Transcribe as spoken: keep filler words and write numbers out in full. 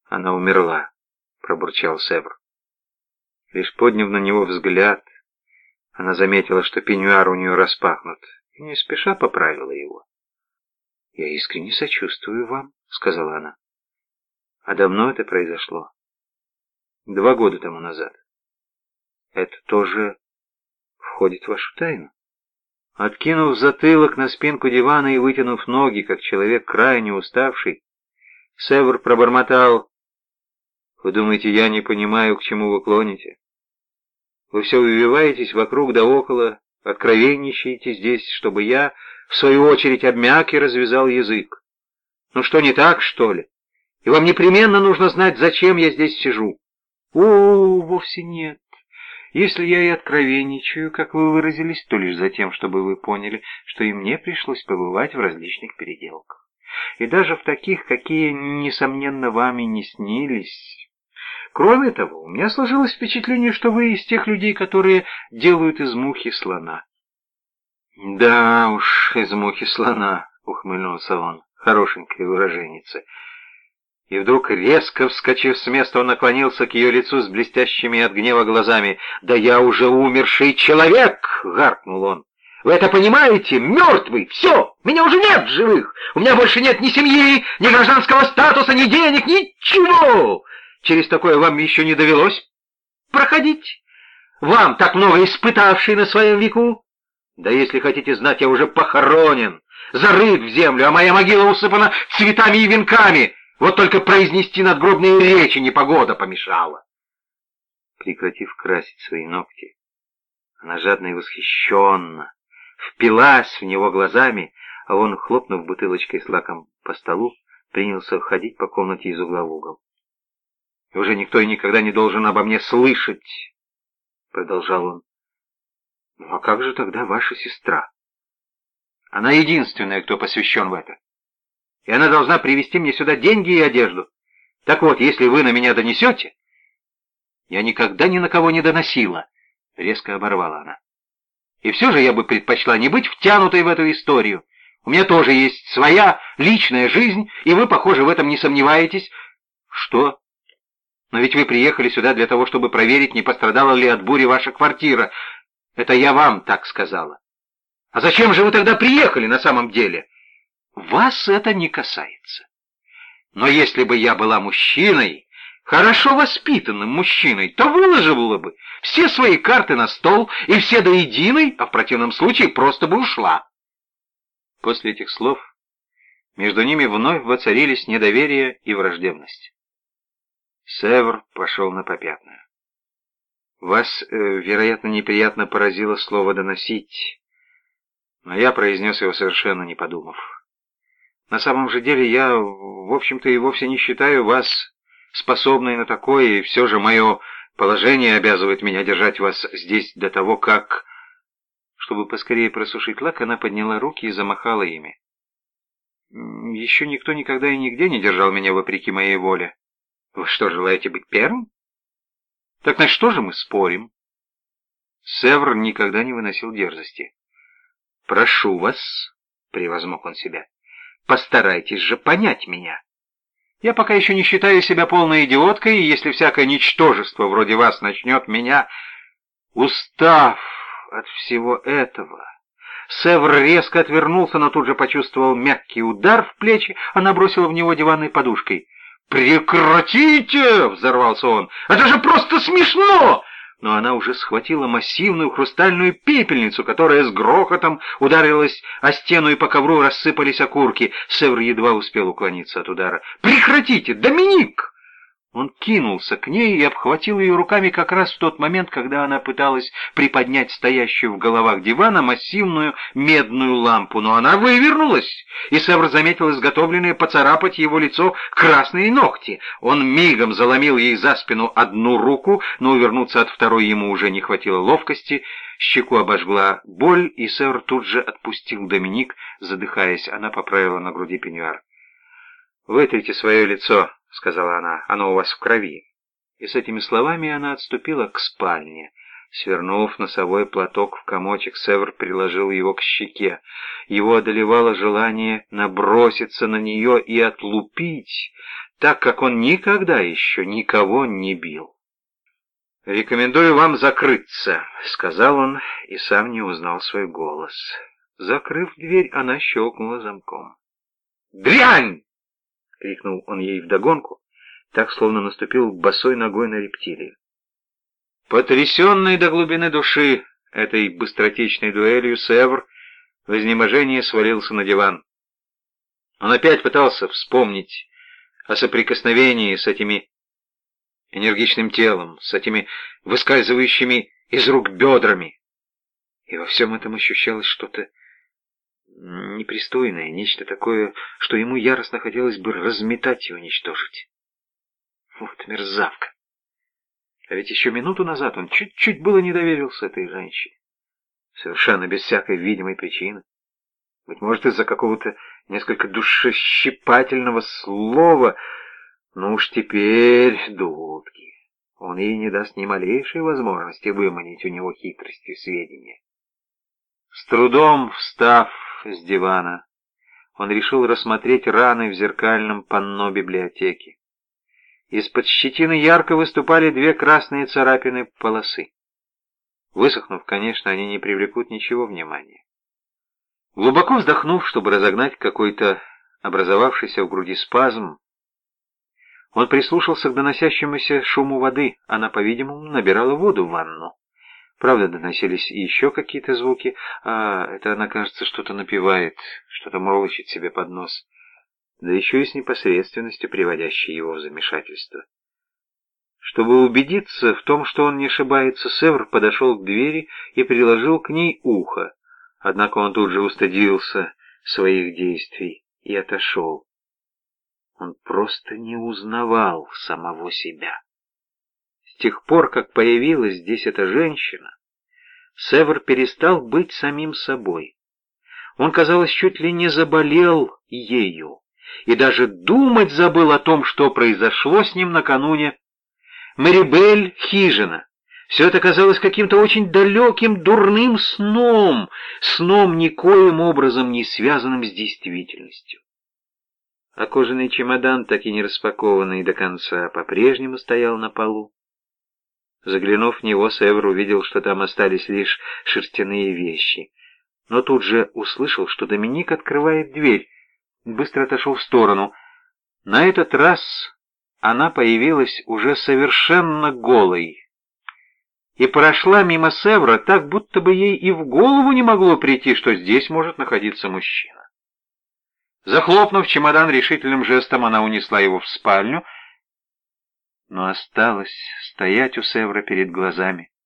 Она умерла, пробурчал Севр. Лишь подняв на него взгляд, она заметила, что пеньюар у нее распахнут, и не спеша поправила его. «Я искренне сочувствую вам», — сказала она. «А давно это произошло?» «Два года тому назад». «Это тоже входит в вашу тайну?» Откинув затылок на спинку дивана и вытянув ноги, как человек крайне уставший, Севр пробормотал: «Вы думаете, я не понимаю, к чему вы клоните? Вы все увиваетесь вокруг да около, откровенничаете здесь, чтобы я, в свою очередь, обмяк и развязал язык. Ну что, не так, что ли? И вам непременно нужно знать, зачем я здесь сижу?» «О, вовсе нет. Если я и откровенничаю, как вы выразились, то лишь за тем, чтобы вы поняли, что и мне пришлось побывать в различных переделках. И даже в таких, какие, несомненно, вам и не снились. Кроме того, у меня сложилось впечатление, что вы из тех людей, которые делают из мухи слона». «Да уж, из мухи слона», — ухмыльнулся он, — «хорошенькая выраженница». И вдруг, резко вскочив с места, он наклонился к ее лицу с блестящими от гнева глазами. «Да я уже умерший человек!» — гаркнул он. «Вы это понимаете? Мертвый! Все! Меня уже нет в живых! У меня больше нет ни семьи, ни гражданского статуса, ни денег, ничего! Через такое вам еще не довелось проходить? Вам, так много испытавший на своем веку? Да если хотите знать, я уже похоронен, зарыт в землю, а моя могила усыпана цветами и венками. Вот только произнести надгробные речи непогода помешала». Прекратив красить свои ногти, она жадно и восхищенно впилась в него глазами, а он, хлопнув бутылочкой с лаком по столу, принялся ходить по комнате из угла в угол. «И уже никто и никогда не должен обо мне слышать», — продолжал он. «Ну а как же тогда ваша сестра? Она единственная, кто посвящен в это. И она должна привезти мне сюда деньги и одежду. Так вот, если вы на меня донесете...» «Я никогда ни на кого не доносила», — резко оборвала она. «И все же я бы предпочла не быть втянутой в эту историю. У меня тоже есть своя личная жизнь, и вы, похоже, в этом не сомневаетесь». «Что? Но ведь вы приехали сюда для того, чтобы проверить, не пострадала ли от бури ваша квартира. Это я вам так сказала. А зачем же вы тогда приехали на самом деле?» «Вас это не касается. Но если бы я была мужчиной, хорошо воспитанным мужчиной, то выложила бы все свои карты на стол и все до единой, а в противном случае просто бы ушла». После этих слов между ними вновь воцарились недоверие и враждебность. Севр пошел на попятную. «Вас, э, вероятно, неприятно поразило слово «доносить», но я произнес его совершенно не подумав. На самом же деле я, в общем-то, и вовсе не считаю вас способной на такое, и все же мое положение обязывает меня держать вас здесь до того, как...» Чтобы поскорее просушить лак, она подняла руки и замахала ими. «Еще никто никогда и нигде не держал меня вопреки моей воле. Вы что, желаете быть первым? Так на что же мы спорим?» Севр никогда не выносил дерзости. «Прошу вас», — превозмог он себя, — «постарайтесь же понять меня. Я пока еще не считаю себя полной идиоткой, и если всякое ничтожество вроде вас начнет меня...» Устав от всего этого, Севр резко отвернулся, но тут же почувствовал мягкий удар в плечи, она бросила в него диванной подушкой. «Прекратите!» — взорвался он. «Это же просто смешно!» Но она уже схватила массивную хрустальную пепельницу, которая с грохотом ударилась о стену, и по ковру рассыпались окурки. Севр едва успел уклониться от удара. «Прекратите! Доминик!» Он кинулся к ней и обхватил ее руками как раз в тот момент, когда она пыталась приподнять стоящую в головах дивана массивную медную лампу, но она вывернулась, и Севр заметил изготовленные поцарапать его лицо красные ногти. Он мигом заломил ей за спину одну руку, но увернуться от второй ему уже не хватило ловкости. Щеку обожгла боль, и Севр тут же отпустил Доминик, задыхаясь. Она поправила на груди пеньюар. «Вытрите свое лицо», — сказала она, — «оно у вас в крови». И с этими словами она отступила к спальне. Свернув носовой платок в комочек, Севр приложил его к щеке. Его одолевало желание наброситься на нее и отлупить, так как он никогда еще никого не бил. «Рекомендую вам закрыться», — сказал он и сам не узнал свой голос. Закрыв дверь, она щелкнула замком. «Дрянь!» — крикнул он ей вдогонку, так, словно наступил босой ногой на рептилию. Потрясенный до глубины души этой быстротечной дуэлью, Севр в изнеможении свалился на диван. Он опять пытался вспомнить о соприкосновении с этими энергичным телом, с этими выскальзывающими из рук бедрами. И во всем этом ощущалось что-то непристойное, нечто такое, что ему яростно хотелось бы разметать и уничтожить. Вот мерзавка! А ведь еще минуту назад он чуть-чуть было не доверился этой женщине. Совершенно без всякой видимой причины. Быть может, из-за какого-то несколько душещипательного слова. Ну уж теперь, дудки, он ей не даст ни малейшей возможности выманить у него хитростью сведения. С трудом встав с дивана, он решил рассмотреть раны в зеркальном панно библиотеки. Из-под щетины ярко выступали две красные царапины полосы. Высохнув, конечно, они не привлекут ничего внимания. Глубоко вздохнув, чтобы разогнать какой-то образовавшийся в груди спазм, он прислушался к доносящемуся шуму воды. Она, по-видимому, набирала воду в ванну. Правда, доносились и еще какие-то звуки, а это она, кажется, что-то напевает, что-то мурлычет себе под нос, да еще и с непосредственностью, приводящей его в замешательство. Чтобы убедиться в том, что он не ошибается, Севр подошел к двери и приложил к ней ухо, однако он тут же устыдился своих действий и отошел. Он просто не узнавал самого себя. С тех пор, как появилась здесь эта женщина, Севр перестал быть самим собой. Он, казалось, чуть ли не заболел ею, и даже думать забыл о том, что произошло с ним накануне. Мэрибель, хижина. Все это казалось каким-то очень далеким, дурным сном, сном никоим образом не связанным с действительностью. А кожаный чемодан, так и не распакованный до конца, по-прежнему стоял на полу. Заглянув в него, Севр увидел, что там остались лишь шерстяные вещи. Но тут же услышал, что Доминик открывает дверь. Быстро отошел в сторону. На этот раз она появилась уже совершенно голой и прошла мимо Севра так, будто бы ей и в голову не могло прийти, что здесь может находиться мужчина. Захлопнув чемодан решительным жестом, она унесла его в спальню, но осталось стоять у Севра перед глазами